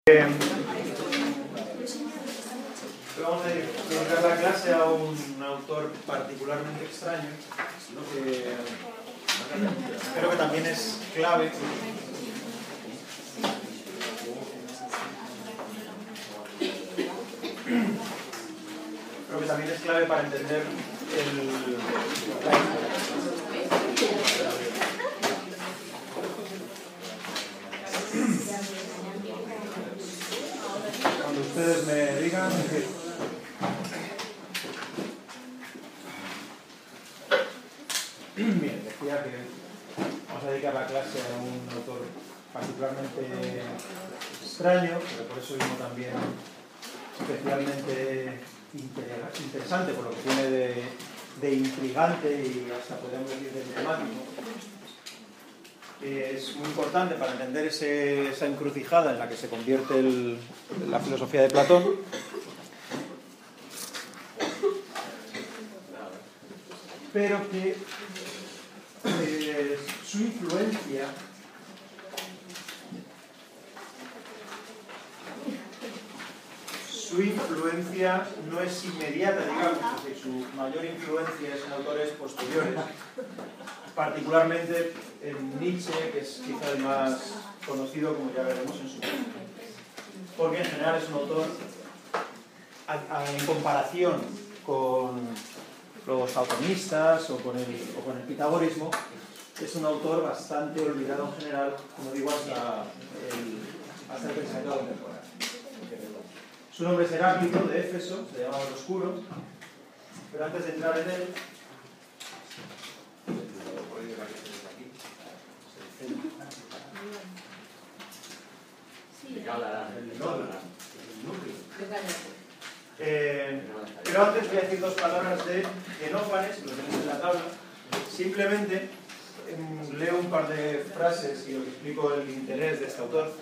Vamos a dedicar la clase a un autor particularmente extraño, pero que también es clave. Creo que también es clave para entender cuando ustedes me digan. Bien, decía que vamos a dedicar la clase a un autor particularmente extraño, pero por eso mismo también especialmente interesante, por lo que tiene de intrigante y hasta podríamos decir de temático. Es muy importante para entender esa encrucijada en la que se convierte la filosofía de Platón. Pero que su influencia no es inmediata, digamos, es decir, su mayor influencia es en autores posteriores, particularmente en Nietzsche, que es quizá el más conocido, como ya veremos en su momento, porque en general es un autor, en comparación con los platonistas o con el pitagorismo, es un autor bastante olvidado en general, como digo, hasta el pensamiento contemporáneo. Su nombre es Heráclito, de Éfeso, se llamaba el Oscuro, pero antes de entrar en él, pero antes voy a decir dos palabras de Xenófanes, que lo tenéis en la tabla. Simplemente leo un par de frases y os explico el interés de este autor.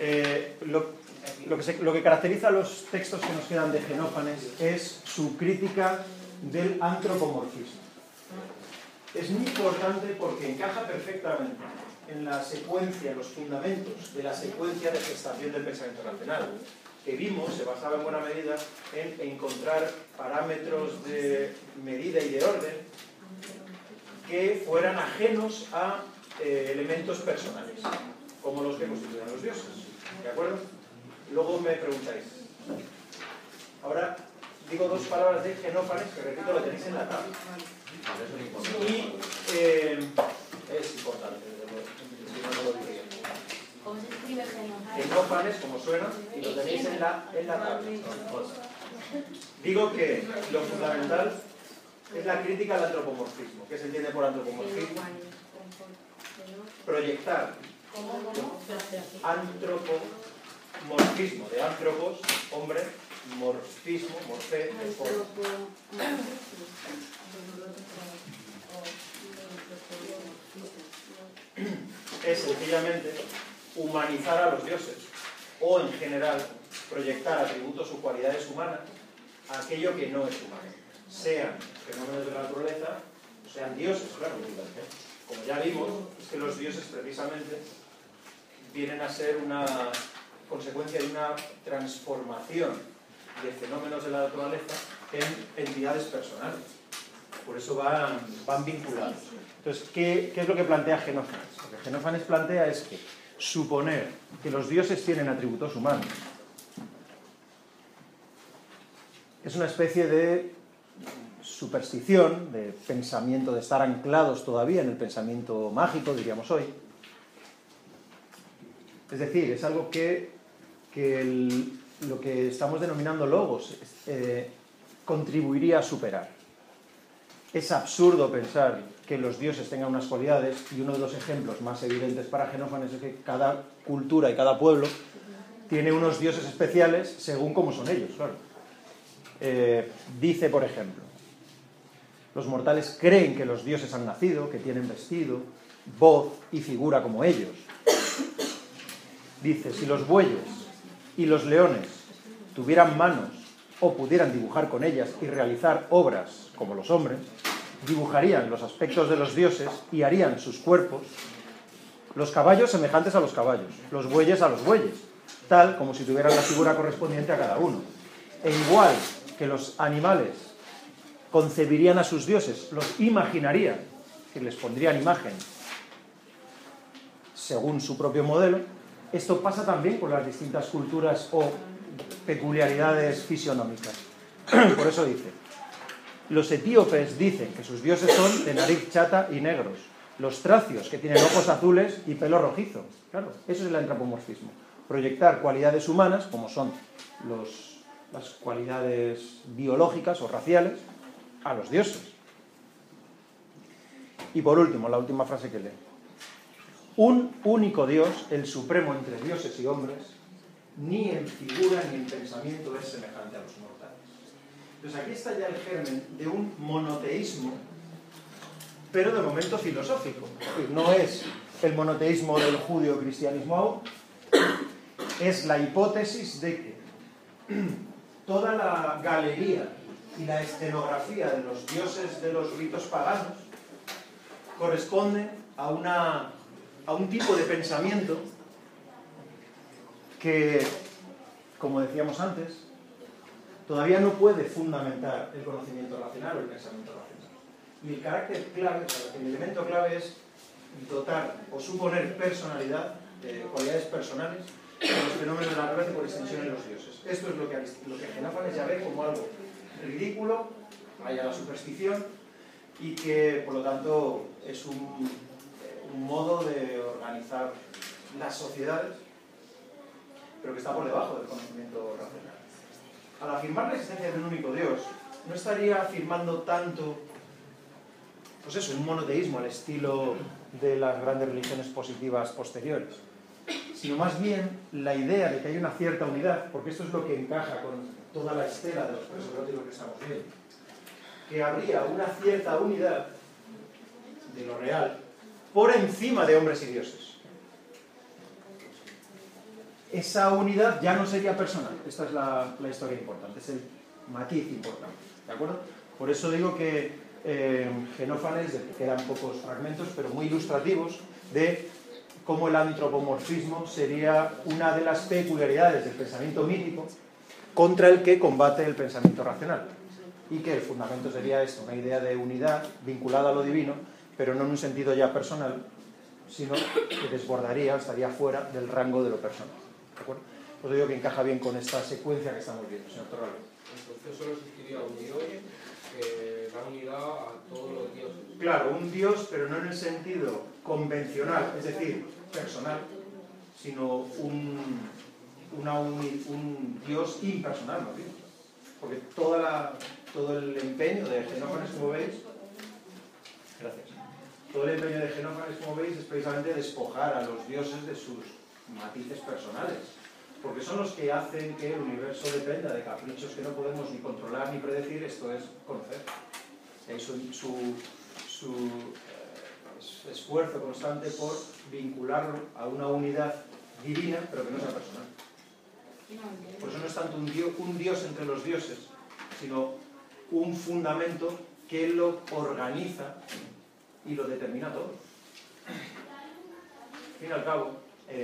Lo que caracteriza a los textos que nos quedan de Xenófanes es su crítica del antropomorfismo. Es muy importante porque encaja perfectamente en la secuencia, los fundamentos de la secuencia de gestación del pensamiento racional, que vimos se basaba en buena medida en encontrar parámetros de medida y de orden que fueran ajenos a elementos personales, como los que constituyen a los dioses. ¿De acuerdo? Luego me preguntáis. Ahora digo dos palabras de Xenófanes, que repito, lo tenéis en la tabla. Y es importante, si no lo diría. ¿Cómo se escribe Xenófanes? Xenófanes, como suena, y lo tenéis en la tabla. Digo que lo fundamental es la crítica al antropomorfismo. ¿Qué se entiende por antropomorfismo? Proyectar antropomorfismo, de antropos, hombre, morfismo, morfé, de forma. Es sencillamente humanizar a los dioses, o en general proyectar atributos o cualidades humanas a aquello que no es humano, sean fenómenos de la naturaleza, o sean dioses, claro. Como ya vimos, es que los dioses precisamente vienen a ser una consecuencia de una transformación de fenómenos de la naturaleza en entidades personales. Por eso van vinculados. Entonces, ¿qué es lo que plantea Xenófanes? Lo que Xenófanes plantea es que suponer que los dioses tienen atributos humanos es una especie de superstición, de pensamiento, de estar anclados todavía en el pensamiento mágico, diríamos hoy. Es decir, es algo que lo que estamos denominando logos contribuiría a superar. Es absurdo pensar que los dioses tengan unas cualidades, y uno de los ejemplos más evidentes para Xenófanes es que cada cultura y cada pueblo tiene unos dioses especiales según cómo son ellos, claro. Dice, por ejemplo, los mortales creen que los dioses han nacido, que tienen vestido, voz y figura como ellos. Dice, si los bueyes y los leones tuvieran manos o pudieran dibujar con ellas y realizar obras como los hombres, dibujarían los aspectos de los dioses y harían sus cuerpos, los caballos semejantes a los caballos, los bueyes a los bueyes, tal como si tuvieran la figura correspondiente a cada uno. E igual que los animales concebirían a sus dioses, los imaginarían, que les pondrían imagen según su propio modelo, esto pasa también con las distintas culturas o peculiaridades fisionómicas. Por eso dice, los etíopes dicen que sus dioses son de nariz chata y negros, los tracios que tienen ojos azules y pelo rojizo. Claro, eso es el antropomorfismo, proyectar cualidades humanas, como son las cualidades biológicas o raciales, a los dioses. Y por último, la última frase que leo. Un único Dios, el supremo entre dioses y hombres, ni en figura ni en pensamiento es semejante a los mortales. Entonces aquí está ya el germen de un monoteísmo, pero de momento filosófico. No es el monoteísmo del judío-cristianismo aún, es la hipótesis de que toda la galería y la escenografía de los dioses de los ritos paganos corresponde a un tipo de pensamiento que, como decíamos antes, todavía no puede fundamentar el conocimiento racional o el pensamiento racional. Y el carácter clave, el elemento clave es dotar o suponer personalidad, cualidades personales, en los fenómenos de la naturaleza y por extensión en los dioses. Esto es lo que Xenófanes ya ve como algo ridículo, vaya la superstición, y que por lo tanto es un modo de organizar las sociedades, pero que está por debajo del conocimiento racional. Al afirmar la existencia de un único Dios, no estaría afirmando tanto, pues eso, un monoteísmo al estilo de las grandes religiones positivas posteriores, sino más bien la idea de que hay una cierta unidad, porque esto es lo que encaja con toda la estela de los presoteróticos que estamos viendo, que habría una cierta unidad de lo real por encima de hombres y dioses. Esa unidad ya no sería personal. Esta es la historia importante, es el matiz importante, ¿de acuerdo? Por eso digo que Xenófanes, quedan pocos fragmentos, pero muy ilustrativos, de cómo el antropomorfismo sería una de las peculiaridades del pensamiento mítico contra el que combate el pensamiento racional. Y que el fundamento sería esto, una idea de unidad vinculada a lo divino, pero no en un sentido ya personal, sino que desbordaría, estaría fuera del rango de lo personal. ¿De acuerdo? Pues digo que encaja bien con esta secuencia que estamos viendo, señor Torralba. Entonces solo existiría un Dios que da unidad a todos los dioses. Claro, un Dios, pero no en el sentido convencional, es decir, personal, sino un Dios impersonal, más bien. Porque todo el empeño de Xenófanes, como veis, gracias. Todo el empeño de Xenófanes, como veis, es precisamente despojar a los dioses de sus matices personales, porque son los que hacen que el universo dependa de caprichos que no podemos ni controlar ni predecir, esto es conocer. Su esfuerzo constante por vincularlo a una unidad divina, pero que no sea personal. Por eso no es tanto un dios entre los dioses, sino un fundamento que lo organiza y lo determina todo. Al fin y al cabo,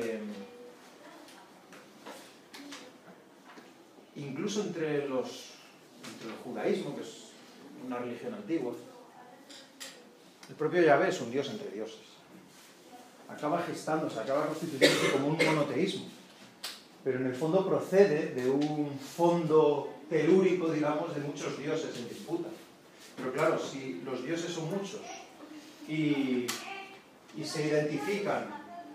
incluso entre el judaísmo, que es una religión antigua, el propio Yahvé es un dios entre dioses. Acaba gestándose, acaba constituyéndose como un monoteísmo, pero en el fondo procede de un fondo telúrico, digamos, de muchos dioses en disputa. Pero claro, si los dioses son muchos y se identifican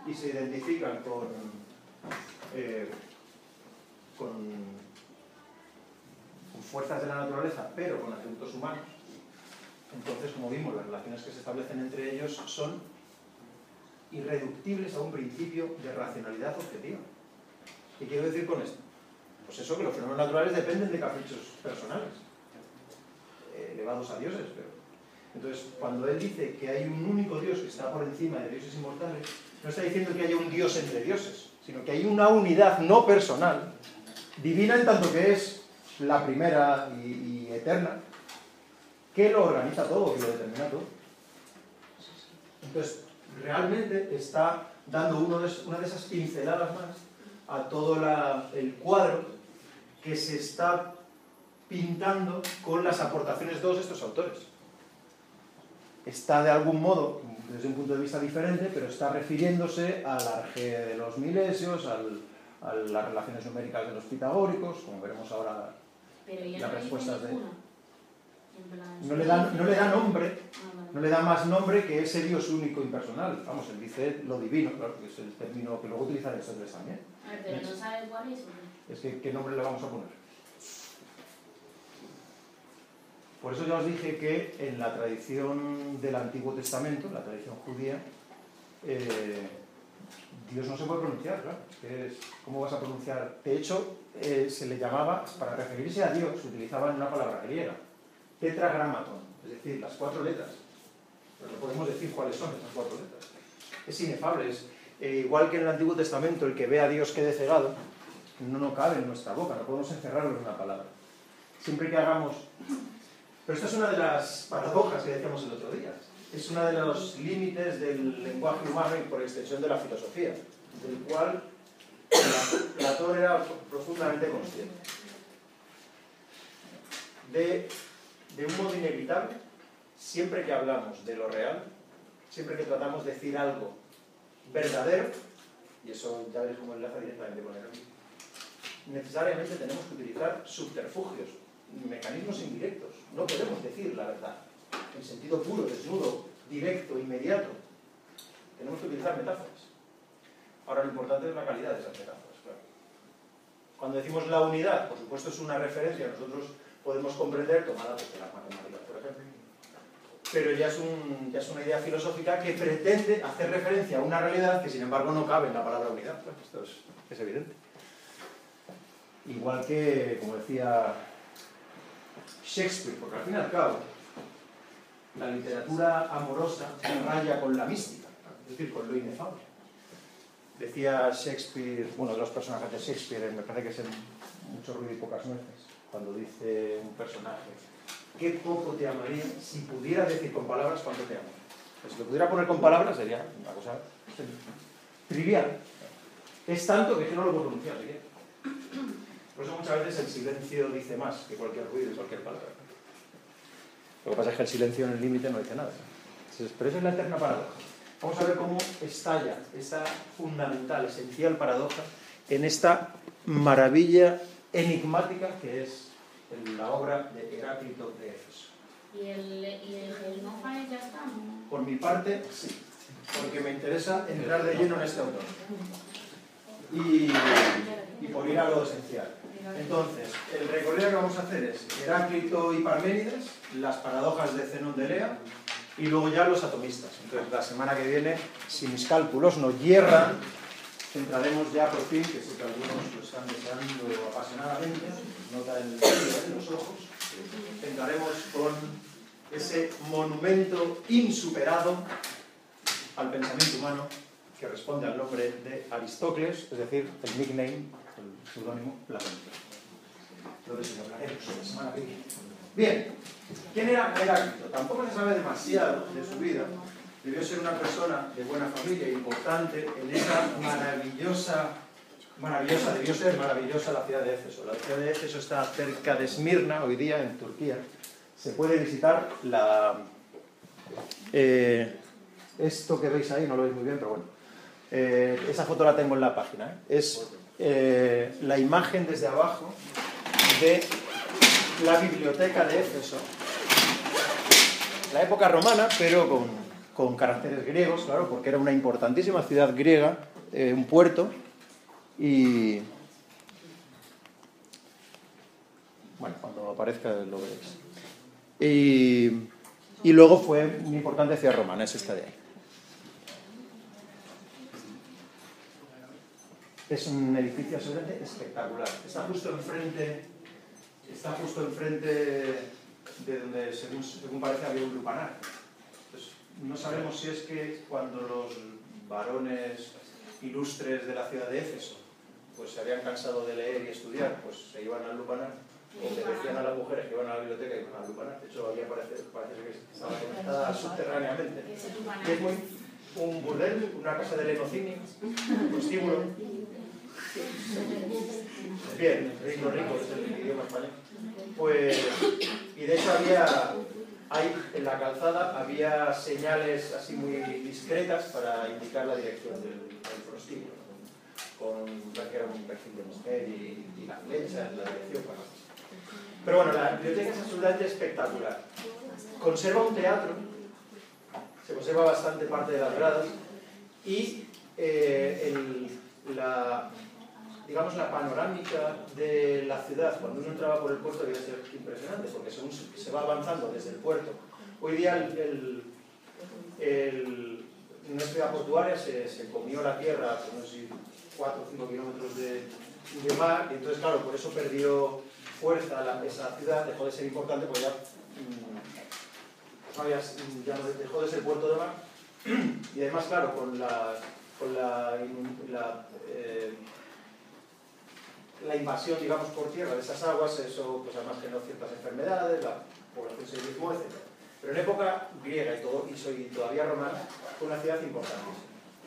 con fuerzas de la naturaleza, pero con atributos humanos, entonces, como vimos, las relaciones que se establecen entre ellos son irreductibles a un principio de racionalidad objetiva. ¿Qué quiero decir con esto? Pues eso, que los fenómenos naturales dependen de caprichos personales, elevados a dioses, pero... Entonces, cuando él dice que hay un único Dios que está por encima de dioses inmortales, no está diciendo que haya un Dios entre dioses, sino que hay una unidad no personal, divina en tanto que es la primera y eterna, que lo organiza todo, que lo determina todo. Entonces, realmente está dando una de esas pinceladas más a todo el cuadro que se está pintando con las aportaciones de todos estos autores. Está de algún modo, desde un punto de vista diferente, pero está refiriéndose al arjé de los milesios, a las relaciones numéricas de los pitagóricos, como veremos ahora. Pero ya las no dice respuestas de... ninguno. En plan, No le da nombre, vale. no le da más nombre que ese Dios único impersonal. Vamos, él dice lo divino, claro, que es el término que luego utilizan estos tres también. A ver, pero no sabe cuál es, ¿o qué? Es que, ¿qué nombre le vamos a poner? Por eso ya os dije que en la tradición del Antiguo Testamento, la tradición judía, Dios no se puede pronunciar, claro. ¿Cómo vas a pronunciar? De hecho, se le llamaba, para referirse a Dios, se utilizaban una palabra griega, tetragramaton, es decir, las 4 letras. Pero no podemos decir cuáles son esas 4 letras. Es inefable, igual que en el Antiguo Testamento, el que ve a Dios quede cegado, no cabe en nuestra boca, no podemos encerrarlo en una palabra. Siempre que hagamos... Pero esta es una de las paradojas que decíamos el otro día. Es uno de los límites del lenguaje humano y por extensión de la filosofía, del cual Platón era profundamente consciente. De un modo inevitable, siempre que hablamos de lo real, siempre que tratamos de decir algo verdadero, y eso ya veis cómo enlaza directamente con el amigo, necesariamente tenemos que utilizar subterfugios, mecanismos indirectos. No podemos decir la verdad en sentido puro, desnudo, directo, inmediato. Tenemos que utilizar metáforas. Ahora, lo importante es la calidad de esas metáforas, claro. Cuando decimos la unidad, por supuesto es una referencia, nosotros podemos comprender, tomada pues, de las matemáticas, por ejemplo. Pero ya es una idea filosófica que pretende hacer referencia a una realidad que, sin embargo, no cabe en la palabra unidad. Pues esto es evidente. Igual que, como decía Shakespeare, porque al fin y al cabo, la literatura amorosa raya con la mística, es decir, con lo inefable. Decía Shakespeare, uno de los personajes de Shakespeare, me parece que es en Mucho ruido y pocas nueces, cuando dice un personaje: qué poco te amaría si pudiera decir con palabras cuánto te amo. Pues si lo pudiera poner con palabras sería una cosa trivial. Es tanto que no lo puedo pronunciar siquiera. Por eso muchas veces el silencio dice más que cualquier ruido y cualquier palabra. Lo que pasa es que el silencio en el límite no dice nada. Pero esa es la eterna paradoja. Vamos a ver cómo estalla esta fundamental, esencial paradoja en esta maravilla enigmática que es la obra de Heráclito de Éfeso. ¿Y el Genófanes ya está? Por mi parte, sí, porque me interesa entrar de lleno en este autor. Y por ir a lo esencial. Entonces, el recorrido que vamos a hacer es Heráclito y Parménides, las paradojas de Zenón de Elea, y luego ya los atomistas. Entonces, la semana que viene, si mis cálculos no hierran, entraremos ya por fin, que sé que algunos lo están deseando apasionadamente, nota el brillo en los ojos, entraremos con ese monumento insuperado al pensamiento humano que responde al nombre de Aristócles, es decir, el nickname, el seudónimo Platón. Entonces, hablaremos la semana que viene. Bien, ¿quién era Heráclito? Tampoco se sabe demasiado de su vida. Debió ser una persona de buena familia, importante en esa debió ser maravillosa la ciudad de Éfeso. La ciudad de Éfeso está cerca de Esmirna, hoy día en Turquía. Se puede visitar esto que veis ahí, no lo veis muy bien, pero bueno. Esa foto la tengo en la página. Es la imagen desde abajo de la biblioteca de Éfeso. La época romana, pero con caracteres griegos, claro, porque era una importantísima ciudad griega, un puerto, y bueno, cuando aparezca lo veréis. Y luego fue una importante ciudad romana, es esta de ahí. Es un edificio absolutamente espectacular. Está justo enfrente de donde, según parece, había un lupanar. Entonces, no sabemos si es que cuando los varones ilustres de la ciudad de Éfeso pues se habían cansado de leer y estudiar, pues se iban al lupanar, o le decían a las mujeres que iban a la biblioteca y iban al lupanar. De hecho, parece que estaba conectada subterráneamente. Que es un burdel, una casa de lenocinio, prostíbulo. Bien, rico es el idioma español. Pues, y de hecho en la calzada había señales así muy discretas para indicar la dirección del prostíbulo, con que era un perfil de mujer y la flecha en la dirección. Pero bueno, la biblioteca es absolutamente espectacular. Conserva un teatro, se conserva bastante parte de las gradas y digamos, la panorámica de la ciudad cuando uno entraba por el puerto debía ser impresionante, porque según se va avanzando desde el puerto, hoy día una ciudad portuaria se comió la tierra, no sé si 4 o 5 kilómetros de mar, y entonces claro, por eso perdió fuerza esa ciudad, dejó de ser importante porque ya no dejó de ser puerto de mar, y además claro, con la invasión, digamos, por tierra de esas aguas, eso pues además generó ciertas enfermedades, la población se diezmó, etc. Pero en época griega y todavía romana fue una ciudad importantísima.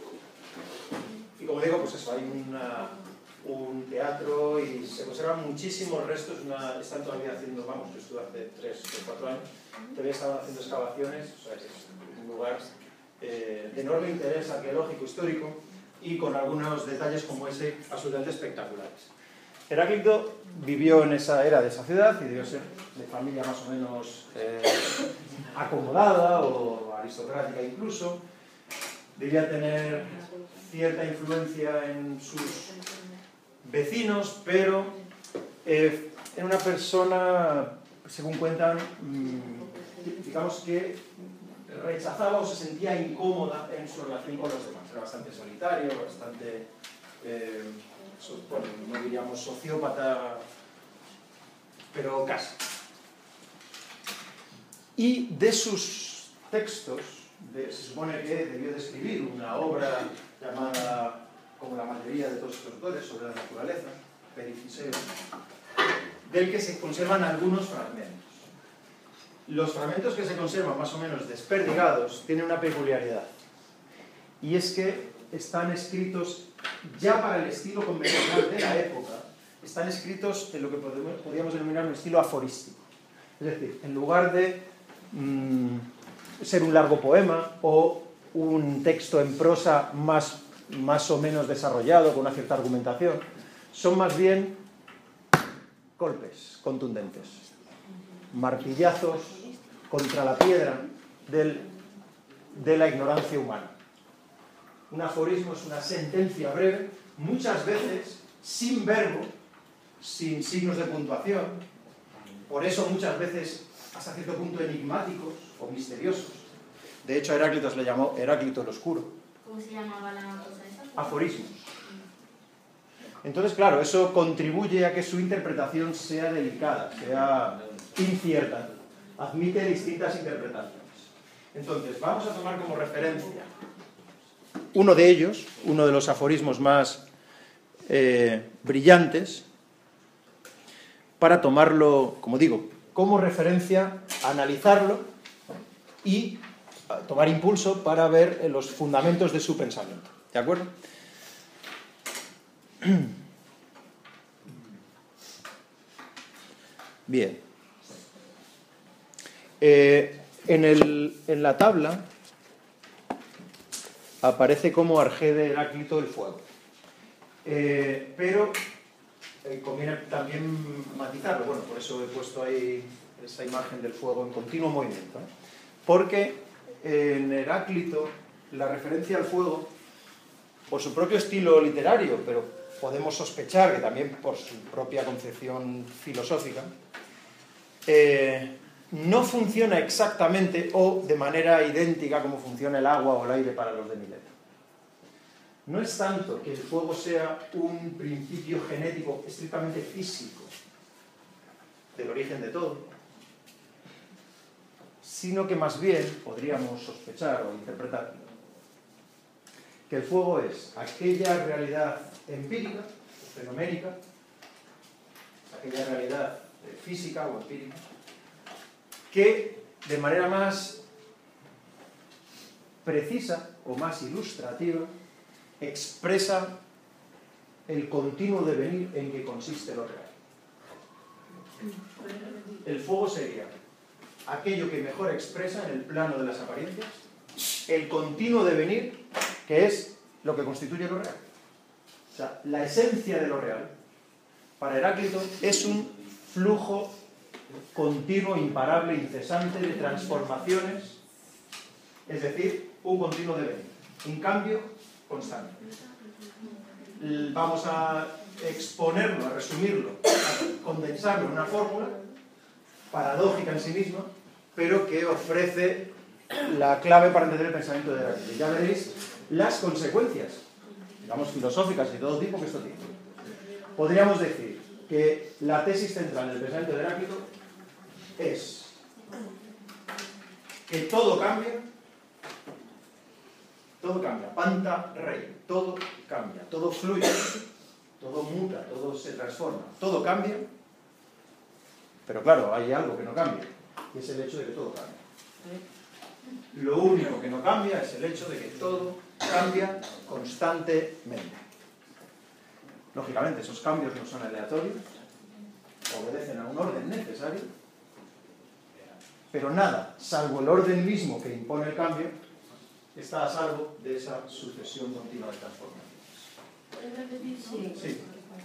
Y como digo, pues eso, hay un teatro y se conservan muchísimos restos, están todavía haciendo, yo estuve hace 3 o 4 años, todavía estaban haciendo excavaciones, o sea, es un lugar de enorme interés arqueológico, histórico, y con algunos detalles como ese absolutamente espectaculares. Heráclito vivió en esa era de esa ciudad y debió ser de familia más o menos acomodada o aristocrática incluso. Debía tener cierta influencia en sus vecinos, pero era una persona, según cuentan, digamos que rechazaba o se sentía incómoda en su relación con los demás. Era bastante solitario, bastante, bueno, no diríamos sociópata, pero casi. Y de sus textos, se supone que debió de escribir una obra llamada, como la mayoría de todos estos autores, sobre la naturaleza, Periciseo, del que se conservan algunos fragmentos. Los fragmentos que se conservan más o menos desperdigados tienen una peculiaridad, y es que están escritos ya para el estilo convencional de la época, están escritos en lo que podríamos denominar un estilo aforístico. Es decir, en lugar de ser un largo poema o un texto en prosa más o menos desarrollado, con una cierta argumentación, son más bien golpes contundentes, martillazos contra la piedra de la ignorancia humana. Un aforismo es una sentencia breve, muchas veces sin verbo, sin signos de puntuación, por eso muchas veces hasta cierto punto enigmáticos o misteriosos. De hecho, a Heráclito se le llamó Heráclito el Oscuro. ¿Cómo se llamaba la cosa esa? Aforismos. Entonces, claro, eso contribuye a que su interpretación sea delicada, sea incierta, admite distintas interpretaciones. Entonces, vamos a tomar como referencia uno de ellos, uno de los aforismos más brillantes, para tomarlo, como digo, como referencia, analizarlo y tomar impulso para ver los fundamentos de su pensamiento. ¿De acuerdo? Bien. En la tabla aparece como arjé de Heráclito el fuego. Pero conviene también matizarlo. Bueno, por eso he puesto ahí esa imagen del fuego en continuo movimiento, ¿eh? Porque en Heráclito la referencia al fuego, por su propio estilo literario, pero podemos sospechar que también por su propia concepción filosófica, no funciona exactamente o de manera idéntica como funciona el agua o el aire para los de Mileto. No es tanto que el fuego sea un principio genético estrictamente físico del origen de todo, sino que más bien podríamos sospechar o interpretar que el fuego es aquella realidad empírica, fenoménica, aquella realidad física o empírica, que de manera más precisa o más ilustrativa expresa el continuo devenir en que consiste lo real. El fuego sería aquello que mejor expresa en el plano de las apariencias el continuo devenir, que es lo que constituye lo real. O sea, la esencia de lo real, para Heráclito, es un flujo continuo, imparable, incesante de transformaciones, es decir, un continuo devenir, un cambio constante. Vamos a exponerlo, a resumirlo, a condensarlo en una fórmula paradójica en sí misma, pero que ofrece la clave para entender el pensamiento de Heráclito. Ya veréis las consecuencias, digamos, filosóficas y de todo tipo que esto tiene. Podríamos decir que la tesis central del pensamiento de Heráclito es que todo cambia, panta rey, todo cambia, todo fluye, todo muta, todo se transforma, todo cambia, pero claro, hay algo que no cambia, y es el hecho de que todo cambia. Lo único que no cambia es el hecho de que todo cambia constantemente. Lógicamente, esos cambios no son aleatorios, obedecen a un orden necesario, pero nada, salvo el orden mismo que impone el cambio, está a salvo de esa sucesión continua de transformaciones. Sí.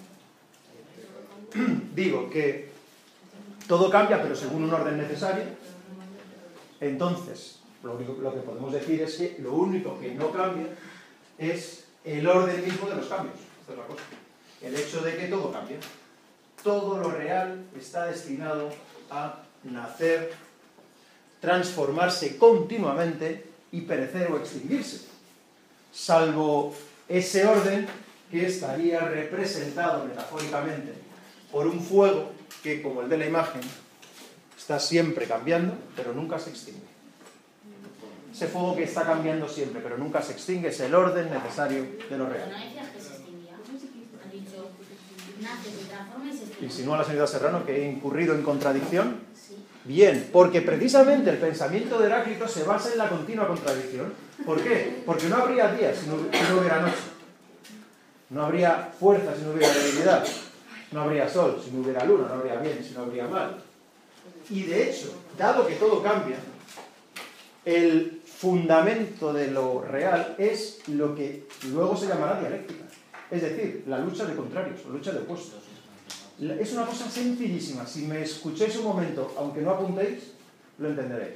Digo que todo cambia, pero según un orden necesario. Entonces, lo que podemos decir es que lo único que no cambia es el orden mismo de los cambios. Esta es la cosa. El hecho de que todo cambia. Todo lo real está destinado a nacer, transformarse continuamente y perecer o extinguirse. Salvo ese orden que estaría representado metafóricamente por un fuego que, como el de la imagen, está siempre cambiando, pero nunca se extingue. Ese fuego que está cambiando siempre, pero nunca se extingue, es el orden necesario de lo real. ¿No decías que se extinguía? Han dicho, nace, se transforma y se extingue. Insinúa la señora Serrano que he incurrido en contradicción. Sí. Bien, porque precisamente el pensamiento de Heráclito se basa en la continua contradicción. ¿Por qué? Porque no habría día si no hubiera noche. No habría fuerza si no hubiera debilidad. No habría sol si no hubiera luna. No habría bien si no habría mal. Y de hecho, dado que todo cambia, el fundamento de lo real es lo que luego se llamará dialéctica. Es decir, la lucha de contrarios, la lucha de opuestos. Es una cosa sencillísima. Si me escucháis un momento, aunque no apuntéis, lo entenderéis.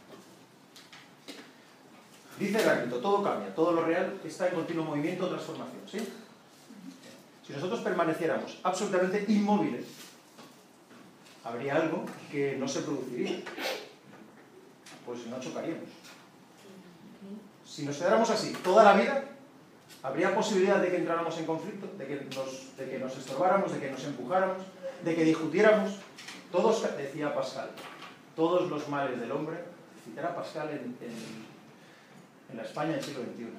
Dice Heráclito, todo cambia, todo lo real está en continuo movimiento o transformación, ¿sí? Si nosotros permaneciéramos absolutamente inmóviles, habría algo que no se produciría. Pues no chocaríamos. Si nos quedáramos así toda la vida, habría posibilidad de que entráramos en conflicto, de que nos estorbáramos, de que nos empujáramos, de que discutiéramos. Todos, decía Pascal, todos los males del hombre, citará Pascal en la España del siglo XXI.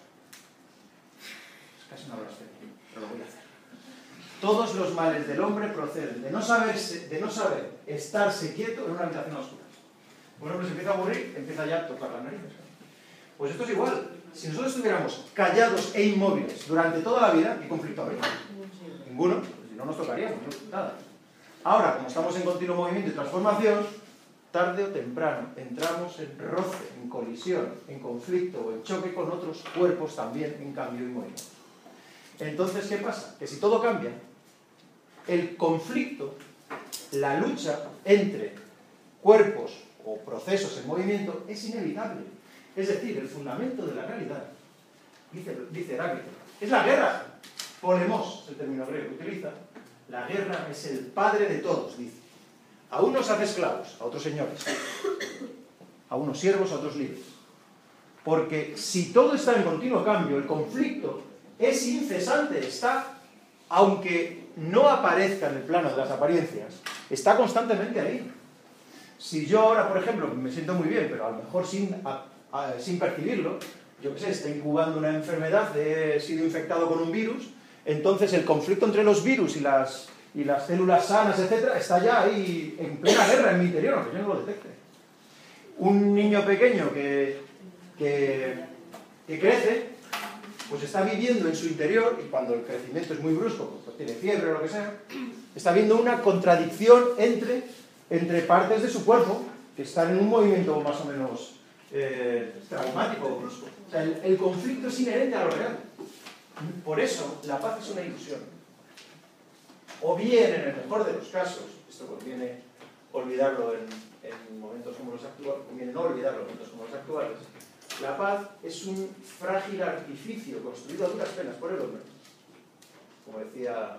Es casi una blasfemia, pero lo voy a hacer. Todos los males del hombre proceden de no saber estarse quieto en una habitación a oscuras. Bueno, pues empieza a aburrir, empieza ya a tocar las narices. Pues esto es igual. Si nosotros estuviéramos callados e inmóviles durante toda la vida, ¿qué conflicto habría? Ninguno, pues si no nos tocaríamos, nada. Ahora, como estamos en continuo movimiento y transformación, tarde o temprano entramos en roce, en colisión, en conflicto o en choque con otros cuerpos también en cambio y movimiento. Entonces, ¿qué pasa? Que si todo cambia, el conflicto, la lucha entre cuerpos o procesos en movimiento es inevitable. Es decir, el fundamento de la realidad, dice Heráclito, es la guerra. Polemos es el término griego que utiliza. La guerra es el padre de todos, dice. A unos hace esclavos, a otros señores. A unos siervos, a otros libres. Porque si todo está en continuo cambio, el conflicto es incesante, está, aunque no aparezca en el plano de las apariencias, está constantemente ahí. Si yo ahora, por ejemplo, me siento muy bien, pero a lo mejor sin percibirlo, yo qué sé, estoy incubando una enfermedad, he sido infectado con un virus, entonces el conflicto entre los virus y las células sanas, etcétera, está ya ahí en plena guerra en mi interior, aunque yo no lo detecte. Un niño pequeño que crece pues está viviendo en su interior, y cuando el crecimiento es muy brusco, pues tiene fiebre o lo que sea, está viendo una contradicción entre partes de su cuerpo que están en un movimiento más o menos traumático o brusco. O sea, el conflicto es inherente a lo real. Por eso, la paz es una ilusión. O bien, en el mejor de los casos, esto conviene olvidarlo en momentos como los actuales, conviene no olvidarlo en momentos como los actuales, la paz es un frágil artificio construido a duras penas por el hombre. Como decía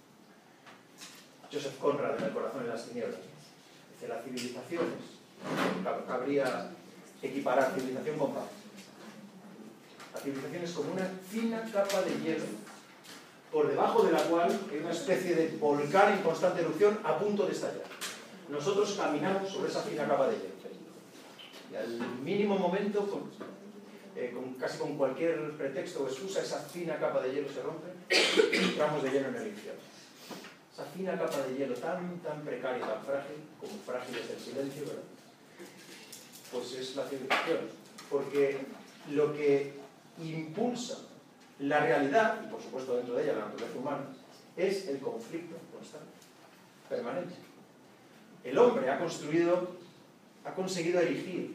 Joseph Conrad en El corazón en las tinieblas. Dice, las civilizaciones, cabría equiparar civilización con paz. La civilización es como una fina capa de hielo, por debajo de la cual hay una especie de volcán en constante erupción a punto de estallar. Nosotros caminamos sobre esa fina capa de hielo. Y al mínimo momento, casi con cualquier pretexto o excusa, esa fina capa de hielo se rompe y entramos de lleno en el infierno. Esa fina capa de hielo tan precaria, tan frágil, como frágil es el silencio, ¿verdad? Pues es la civilización. Porque lo que impulsa la realidad, y por supuesto dentro de ella la naturaleza humana, es el conflicto constante, permanente. El hombre ha conseguido erigir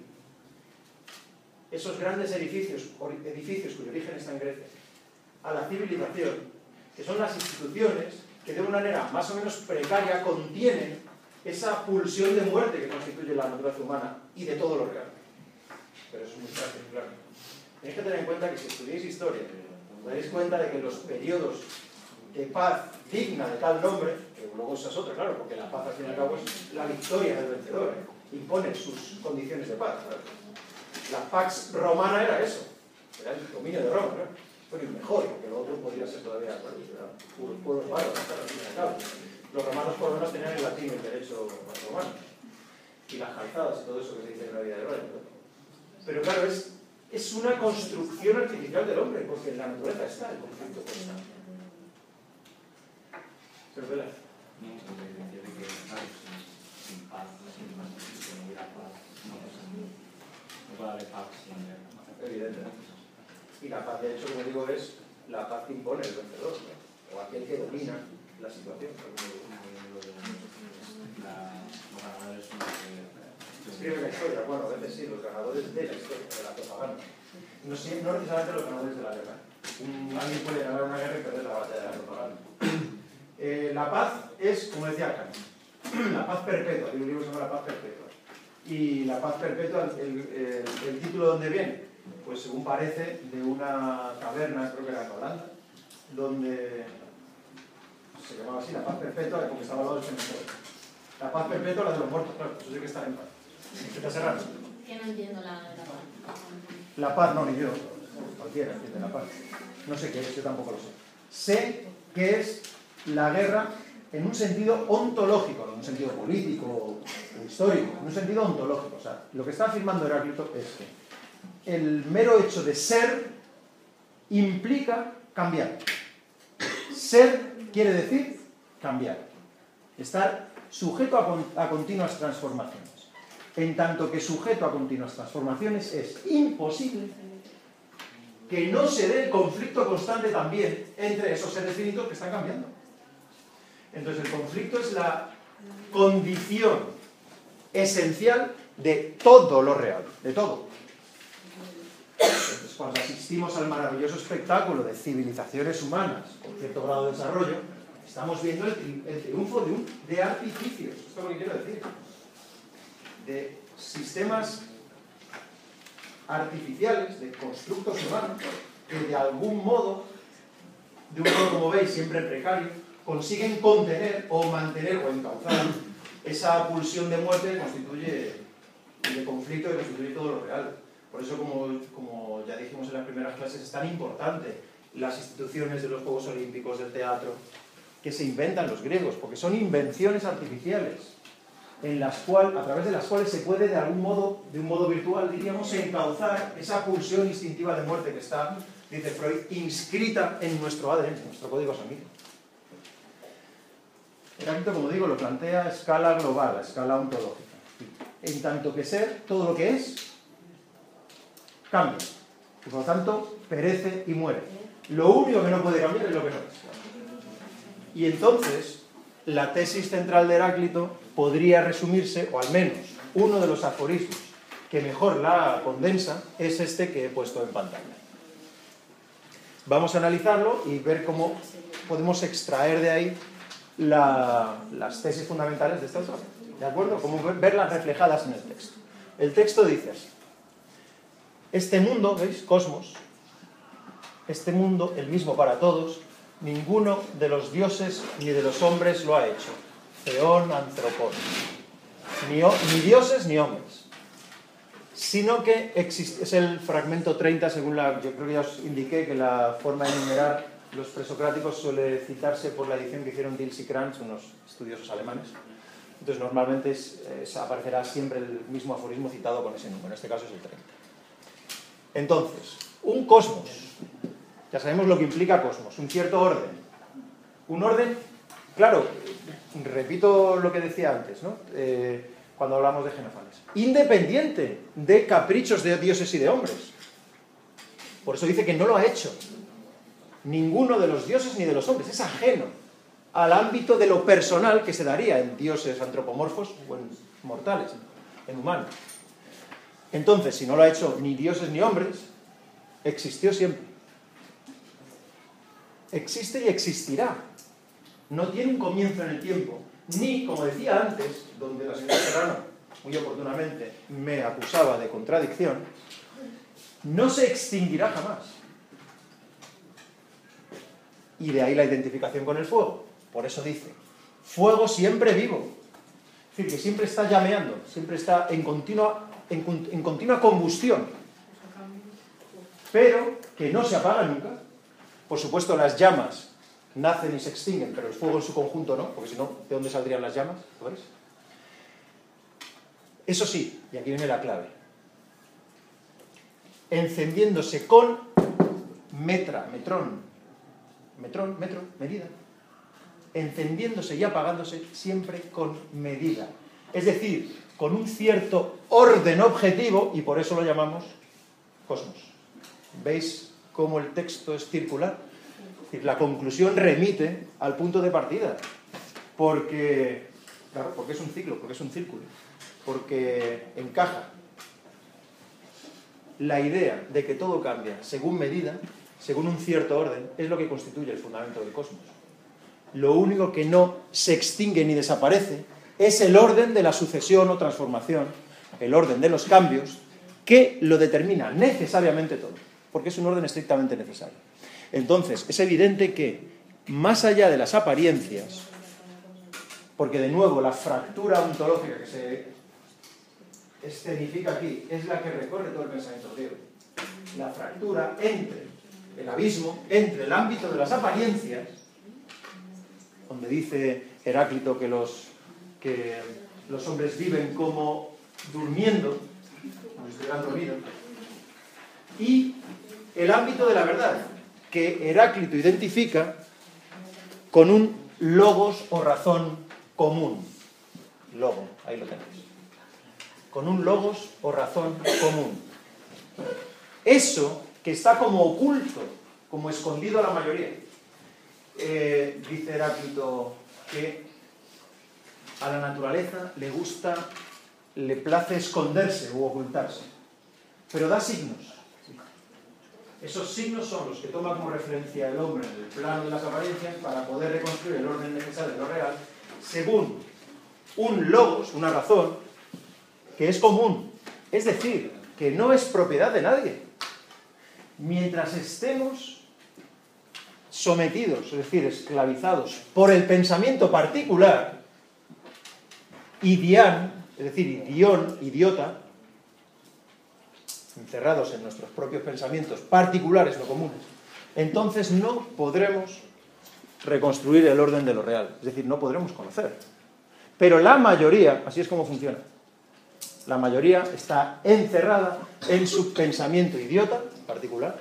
esos grandes edificios cuyo origen está en Grecia, a la civilización, que son las instituciones que de una manera más o menos precaria contienen esa pulsión de muerte que constituye la naturaleza humana y de todo lo real. Pero eso es muy fácil, claro. Tenéis que tener en cuenta que si estudiáis historia, os daréis cuenta de que los periodos de paz digna de tal nombre, que luego esa es otra, claro, porque la paz al fin y al cabo es la victoria del vencedor, impone sus condiciones de paz. ¿Claro? La Pax Romana era eso, era el dominio de Roma, ¿no? Bueno, y mejor, porque lo otro podría ser todavía, bueno, puros pueblos bárbaros, al fin y al cabo. Los romanos por lo menos tenían en latín el derecho romano, y las calzadas y todo eso que se dice en la vida de Roma, ¿no? Pero claro, es una construcción artificial del hombre, porque en la naturaleza está el conflicto constante. ¿Pero Vela? No, porque decía de que, claro, sin paz, sin hubiera paz, no pasa nada. No puede haber paz sin guerra. Evidentemente. Y la paz, de hecho, como digo, es la paz que impone el vencedor, ¿no? O aquel que domina la situación. Los ganadores son los que... Escribe la historia, bueno, a veces sí, los ganadores de la historia, de la propaganda. No necesariamente los ganadores de la guerra. Alguien puede ganar una guerra y perder la batalla de la propaganda. La paz es, como decía Kant, la paz perpetua. Hay un libro que se llama La paz perpetua. Y la paz perpetua, el título, ¿dónde viene? Pues según parece, de una taberna, creo que era en Holanda, donde se llamaba así, la paz perpetua, porque estaba al lado del cementerio. La paz perpetua, la de los muertos, claro, eso sí que está en paz. ¿Qué te hace raro? Que no entiendo la paz. La paz, no, ni yo. Cualquiera entiende la paz. No sé qué es, yo tampoco lo sé. Sé que es la guerra en un sentido ontológico, no en un sentido político o histórico, en un sentido ontológico. O sea, lo que está afirmando Heráclito es que el mero hecho de ser implica cambiar. Ser quiere decir cambiar. Estar sujeto a continuas transformaciones. En tanto que sujeto a continuas transformaciones es imposible que no se dé el conflicto constante también entre esos seres finitos que están cambiando. Entonces el conflicto es la condición esencial de todo lo real, de todo. Entonces cuando asistimos al maravilloso espectáculo de civilizaciones humanas con cierto grado de desarrollo, estamos viendo el triunfo de artificios. Esto es lo que quiero decir. De sistemas artificiales, de constructos humanos, que de algún modo, de un modo como veis, siempre precario, consiguen contener o mantener o encauzar esa pulsión de muerte que constituye, de conflicto que constituye todo lo real. Por eso, como ya dijimos en las primeras clases, es tan importante las instituciones de los Juegos Olímpicos, del teatro, que se inventan los griegos, porque son invenciones artificiales, a través de las cuales se puede de un modo virtual, diríamos, encauzar esa pulsión instintiva de muerte que está, dice Freud, inscrita en nuestro ADN, en nuestro código sanguíneo. Heráclito, como digo, lo plantea a escala global, a escala ontológica. En tanto que ser, todo lo que es, cambia. Y por lo tanto, perece y muere. Lo único que no puede cambiar es lo que no es. Y entonces, la tesis central de Heráclito podría resumirse, o al menos uno de los aforismos que mejor la condensa, es este que he puesto en pantalla. Vamos a analizarlo y ver cómo podemos extraer de ahí las tesis fundamentales de este autor. ¿De acuerdo? Cómo verlas reflejadas en el texto. El texto dice así. Este mundo, ¿veis? Cosmos. Este mundo, el mismo para todos, ninguno de los dioses ni de los hombres lo ha hecho. Theon anthropos. Ni dioses ni hombres. Sino que existe, es el fragmento 30, según yo creo que ya os indiqué que la forma de enumerar los presocráticos suele citarse por la edición que hicieron Diels y Krantz, unos estudiosos alemanes. Entonces normalmente aparecerá siempre el mismo aforismo citado con ese número, en este caso es el 30. Entonces, un cosmos, ya sabemos lo que implica cosmos, un cierto orden. Un orden, claro, repito lo que decía antes, ¿no? Cuando hablamos de Genófanes, independiente de caprichos de dioses y de hombres. Por eso dice que no lo ha hecho ninguno de los dioses ni de los hombres, es ajeno al ámbito de lo personal que se daría en dioses antropomorfos o en mortales, en humanos. Entonces, si no lo ha hecho ni dioses ni hombres, existió siempre. Existe y existirá. No tiene un comienzo en el tiempo. Ni, como decía antes, donde la señora Serrano, muy oportunamente, me acusaba de contradicción, no se extinguirá jamás. Y de ahí la identificación con el fuego. Por eso dice, fuego siempre vivo. Es decir, que siempre está llameando, siempre está en continua combustión. Pero que no se apaga nunca. Por supuesto, las llamas nacen y se extinguen, pero el fuego en su conjunto no, porque si no, ¿de dónde saldrían las llamas? ¿Lo veis? Eso sí, y aquí viene la clave, encendiéndose con metro, medida, encendiéndose y apagándose siempre con medida. Es decir, con un cierto orden objetivo, y por eso lo llamamos cosmos. ¿Veis cómo el texto es circular? Es decir, la conclusión remite al punto de partida, porque es un ciclo, porque es un círculo, porque encaja. La idea de que todo cambia según medida, según un cierto orden, es lo que constituye el fundamento del cosmos. Lo único que no se extingue ni desaparece es el orden de la sucesión o transformación, el orden de los cambios, que lo determina necesariamente todo, porque es un orden estrictamente necesario. Entonces, es evidente que, más allá de las apariencias, porque de nuevo la fractura ontológica que se escenifica aquí es la que recorre todo el pensamiento griego, la fractura entre el abismo, entre el ámbito de las apariencias, donde dice Heráclito que los hombres viven como durmiendo, como si estuvieran dormidos, y el ámbito de la verdad, que Heráclito identifica con un logos o razón común. Logo, ahí lo tenéis. Con un logos o razón común. Eso que está como oculto, como escondido a la mayoría. Dice Heráclito que a la naturaleza le place esconderse u ocultarse, pero da signos. Esos signos son los que toma como referencia el hombre en el plano de las apariencias para poder reconstruir el orden necesario de lo real, según un logos, una razón, que es común, es decir, que no es propiedad de nadie. Mientras estemos sometidos, es decir, esclavizados por el pensamiento particular, idián, es decir, idión, idiota, encerrados en nuestros propios pensamientos particulares, no comunes, entonces no podremos reconstruir el orden de lo real, es decir, no podremos conocer. Pero la mayoría, así es como funciona, la mayoría está encerrada en su pensamiento idiota particular,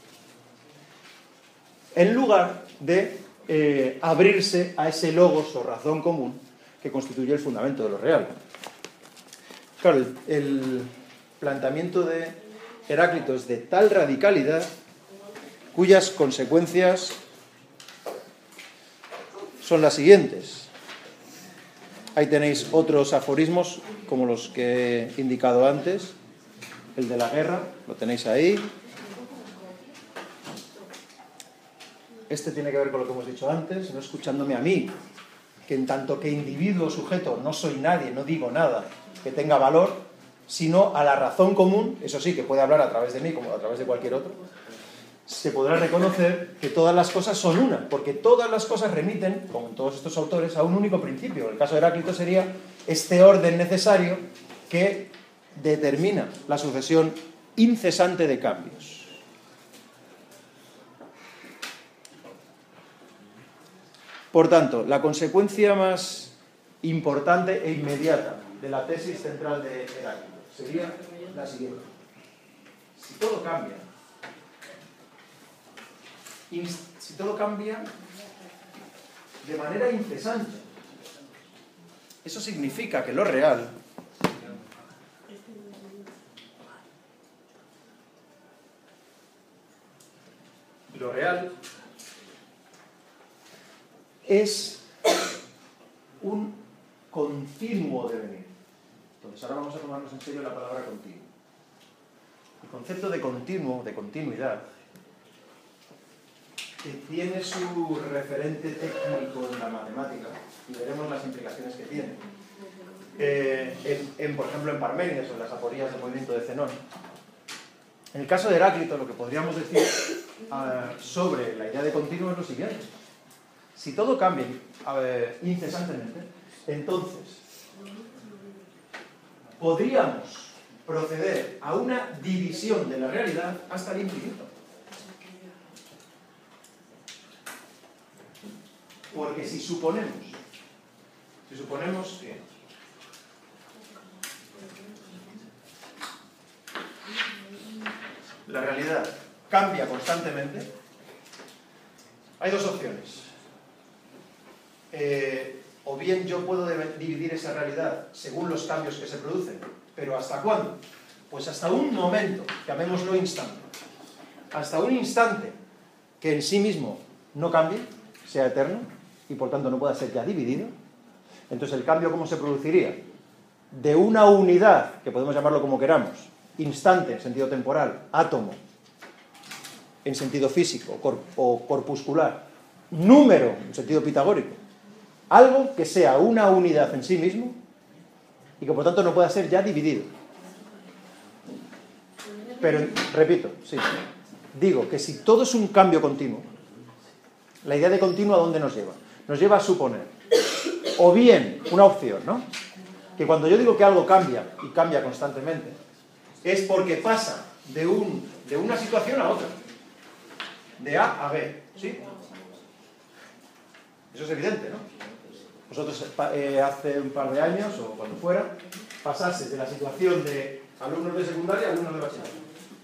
en lugar de abrirse a ese logos o razón común que constituye el fundamento de lo real. Claro, el planteamiento de Heráclito es de tal radicalidad cuyas consecuencias son las siguientes. Ahí tenéis otros aforismos como los que he indicado antes. El de la guerra, lo tenéis ahí. Este tiene que ver con lo que hemos dicho antes, no escuchándome a mí, que en tanto que individuo sujeto no soy nadie, no digo nada que tenga valor, sino a la razón común, eso sí, que puede hablar a través de mí como a través de cualquier otro, se podrá reconocer que todas las cosas son una, porque todas las cosas remiten, como en todos estos autores, a un único principio. En el caso de Heráclito sería este orden necesario que determina la sucesión incesante de cambios. Por tanto, la consecuencia más importante e inmediata de la tesis central de Heráclito sería la siguiente. Si todo cambia de manera incesante, eso significa que lo real es un continuo devenir. Entonces ahora vamos a tomarnos en serio la palabra continuo. El concepto de continuo, de continuidad, que tiene su referente técnico en la matemática, y veremos las implicaciones que tiene. Por ejemplo, en Parménides o en las aporías del movimiento de Zenón. En el caso de Heráclito, lo que podríamos decir sobre la idea de continuo es lo siguiente. Si todo cambia incesantemente, entonces podríamos proceder a una división de la realidad hasta el infinito. Porque si suponemos que la realidad cambia constantemente, hay dos opciones. O bien yo puedo dividir esa realidad según los cambios que se producen, pero ¿hasta cuándo? Pues hasta un momento, llamémoslo instante. Hasta un instante que en sí mismo no cambie, sea eterno, y por tanto no pueda ser ya dividido. Entonces el cambio, ¿cómo se produciría? De una unidad, que podemos llamarlo como queramos, instante en sentido temporal, átomo en sentido físico o corpuscular, número en sentido pitagórico, algo que sea una unidad en sí mismo y que por tanto no pueda ser ya dividido. Pero, repito, sí, digo que si todo es un cambio continuo, la idea de continuo ¿a dónde nos lleva? Nos lleva a suponer, o bien, una opción, ¿no? Que cuando yo digo que algo cambia, y cambia constantemente, es porque pasa de una situación a otra, de A a B, ¿sí? Eso es evidente, ¿no? Vosotros hace un par de años, o cuando fuera, pasaste de la situación de alumnos de secundaria a alumnos de bachillerato.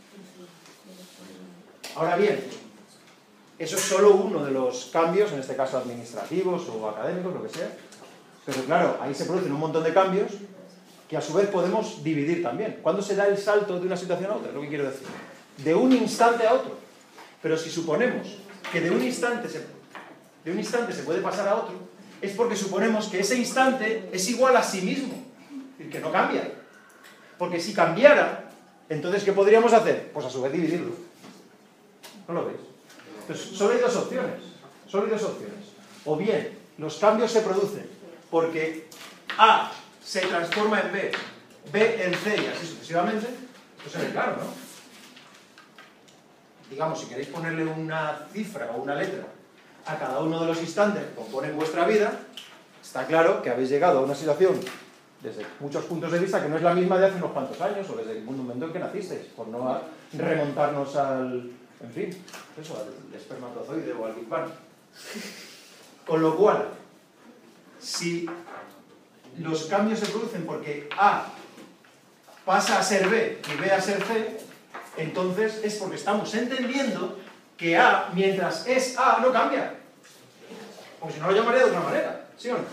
Ahora bien, eso es solo uno de los cambios, en este caso administrativos o académicos, lo que sea. Pero claro, ahí se producen un montón de cambios que a su vez podemos dividir también. ¿Cuándo se da el salto de una situación a otra? Es lo que quiero decir. De un instante a otro. Pero si suponemos que de un instante se puede pasar a otro, es porque suponemos que ese instante es igual a sí mismo. Es decir, que no cambia. Porque si cambiara, entonces ¿qué podríamos hacer? Pues a su vez dividirlo. ¿No lo veis? Entonces, solo hay dos opciones. O bien, los cambios se producen porque A se transforma en B, B en C y así sucesivamente. Esto se ve claro, ¿no? Digamos, si queréis ponerle una cifra o una letra a cada uno de los instantes que componen vuestra vida, está claro que habéis llegado a una situación desde muchos puntos de vista que no es la misma de hace unos cuantos años o desde el momento en que nacisteis, por no remontarnos al espermatozoide o al Big Bang. Con lo cual, si los cambios se producen porque A pasa a ser B y B a ser C, entonces es porque estamos entendiendo que A, mientras es A, no cambia. Porque si no lo llamaría de otra manera, ¿sí o no?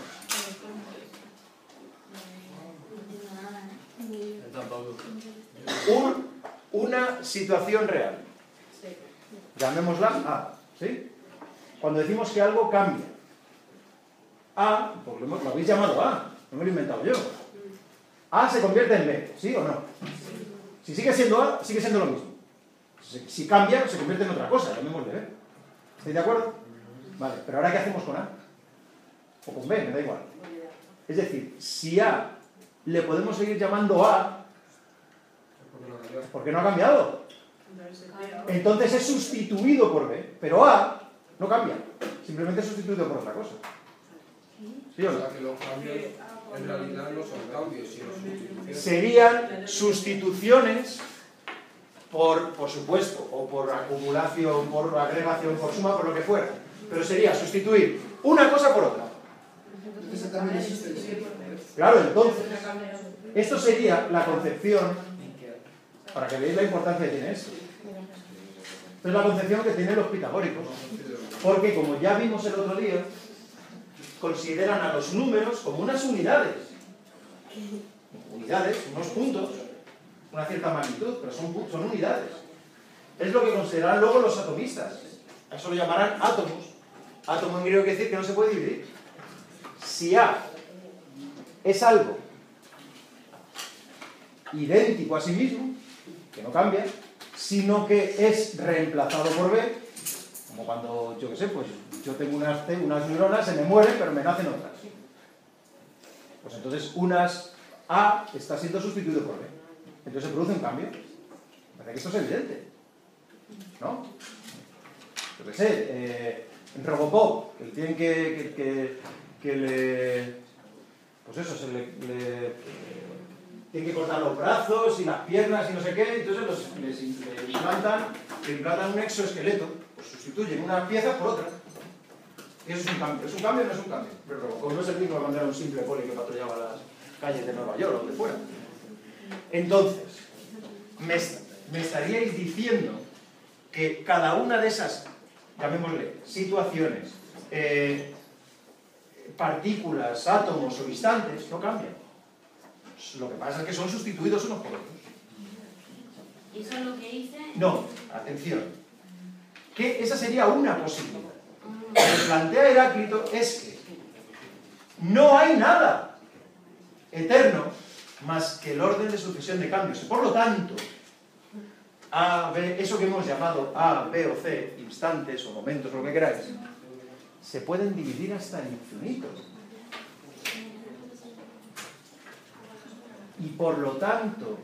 una situación real. Llamémosla A, ¿sí? Cuando decimos que algo cambia. A, pues lo habéis llamado A, no me lo he inventado yo. A se convierte en B, ¿sí o no? Si sigue siendo A, sigue siendo lo mismo. Si cambia, se convierte en otra cosa, llamémosle B. ¿Estáis de acuerdo? Vale, pero ahora ¿qué hacemos con A? O con B, me da igual. Es decir, si A le podemos seguir llamando A, ¿por qué no ha cambiado? Entonces es sustituido por B, pero A no cambia, simplemente es sustituido por otra cosa. ¿Sí o no? O sea, que los cambios en realidad no son cambios, sino sustituciones. Serían sustituciones por supuesto, o por acumulación, por agregación, por suma, por lo que fuera. Pero sería sustituir una cosa por otra. Ese también es extensivo. Claro, entonces, esto sería la concepción, para que veáis la importancia que tiene esto. Esta es la concepción que tienen los pitagóricos. Porque, como ya vimos el otro día, consideran a los números como unas unidades. Unidades, unos puntos, una cierta magnitud, pero son unidades. Es lo que consideran luego los atomistas. A eso lo llamarán átomos. Átomo en griego quiere decir que no se puede dividir. Si A es algo idéntico a sí mismo, que no cambia, sino que es reemplazado por B, como cuando, yo qué sé, pues yo tengo unas neuronas, se me mueren, pero me nacen otras. Pues entonces unas A está siendo sustituido por B. Entonces se produce un cambio. Parece que esto es evidente, ¿no? Yo qué sé, en Robocop, que tienen que le... Pues eso, tienen que cortar los brazos y las piernas y no sé qué, entonces le implantan un exoesqueleto, pues sustituyen una pieza por otra. Y eso es un cambio. ¿Es un cambio o no es un cambio? Pero Robocop no es el mismo cuando era un simple poli que patrullaba las calles de Nueva York o donde fuera. Entonces, me estaríais diciendo que cada una de esas, llamémosle, situaciones, partículas, átomos o instantes, no cambian. Lo que pasa es que son sustituidos unos por otros. ¿Y eso es lo que dice? No, atención. Que esa sería una posibilidad. Lo que plantea Heráclito es que no hay nada eterno más que el orden de sucesión de cambios. Y por lo tanto, A, B, eso que hemos llamado A, B o C, instantes o momentos, lo que queráis, se pueden dividir hasta el infinito. Y por lo tanto,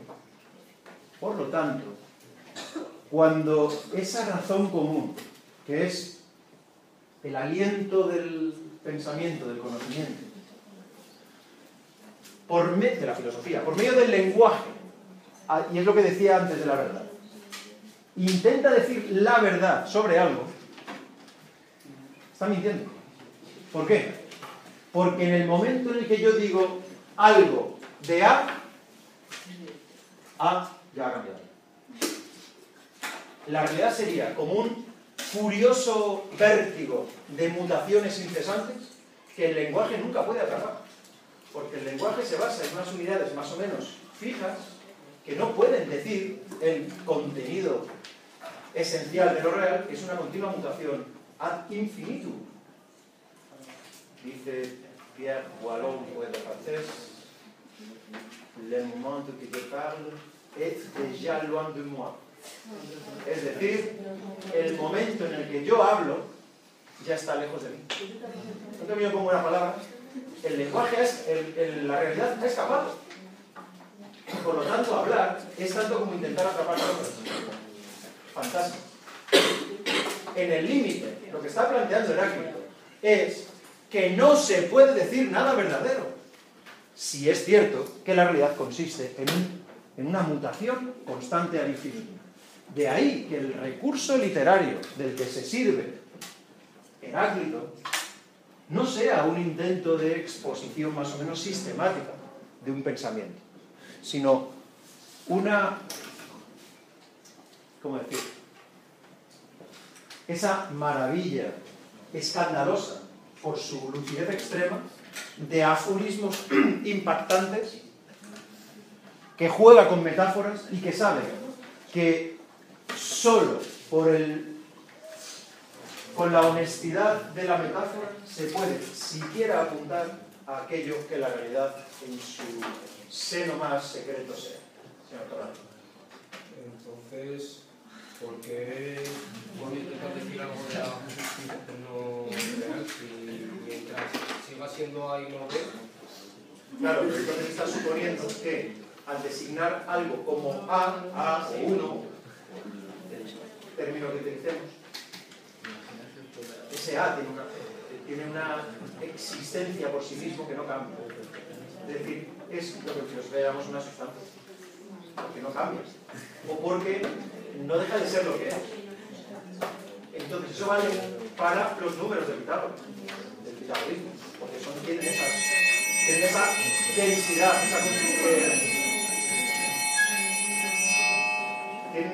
cuando esa razón común, que es el aliento del pensamiento, del conocimiento, de la filosofía, por medio del lenguaje, y es lo que decía antes de la verdad, intenta decir la verdad sobre algo, está mintiendo. ¿Por qué? Porque en el momento en el que yo digo algo de A ya ha cambiado. La realidad sería como un furioso vértigo de mutaciones incesantes que el lenguaje nunca puede atrapar. Porque el lenguaje se basa en unas unidades más o menos fijas que no pueden decir el contenido esencial de lo real, que es una continua mutación ad infinitum. Dice Pierre Boileau, poeta francés, le moment que je parle est déjà loin de moi. Es decir, el momento en el que yo hablo ya está lejos de mí. No te veo como una palabra. El lenguaje es, la realidad ha escapado. Por lo tanto, hablar es tanto como intentar atrapar a otros. Fantástico. En el límite, lo que está planteando Heráclito es que no se puede decir nada verdadero, si es cierto que la realidad consiste en una mutación constante al infinito. De ahí que el recurso literario del que se sirve Heráclito no sea un intento de exposición más o menos sistemática de un pensamiento, sino una, ¿cómo decir? Esa maravilla escandalosa por su lucidez extrema de aforismos impactantes que juega con metáforas y que sabe que solo con la honestidad de la metáfora se puede siquiera apuntar a aquello que la realidad en su seno más secreto sea. Señor Torrado. Entonces, ¿por qué cuando intentas decir algo de la justicia no real si mientras siga siendo A y no B? Claro, pero entonces está suponiendo que al designar algo como A o 1, término que utilicemos, ese A tiene una existencia por sí mismo que no cambia. Es decir, es lo que os veamos una sustancia, porque no cambia, o porque no deja de ser lo que es. Entonces eso vale para los números del Pitágoras, porque tienen esa densidad, tienen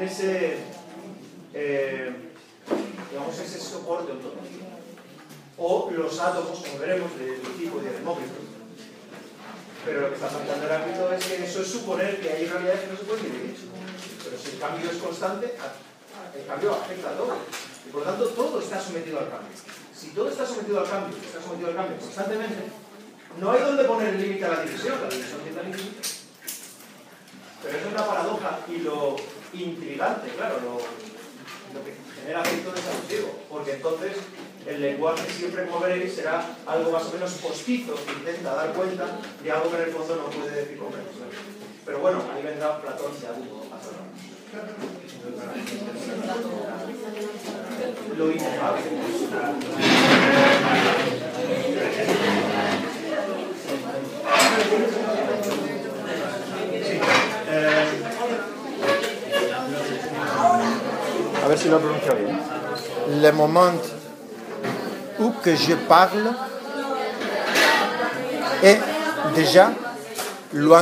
ese soporte ontológico. O los átomos, como veremos, de tipo y de Demócrito. Pero lo que está planteando Heráclito es que eso es suponer que hay realidades que no se pueden dividir. Pero si el cambio es constante, el cambio afecta a todo. Y por lo tanto, todo está sometido al cambio. Si todo está sometido al cambio, constantemente, no hay donde poner el límite a la división tiene el límite. Pero eso es una paradoja y lo intrigante, claro, lo que genera efecto desalusivo, porque entonces el lenguaje siempre, como veréis, será algo más o menos postizo que intenta dar cuenta de algo que en el fondo no puede decir comprensión. Pero bueno, ahí vendrá Platón y algo a lo inefable. A ver si lo pronuncio bien. Le moment où que je parle est déjà loin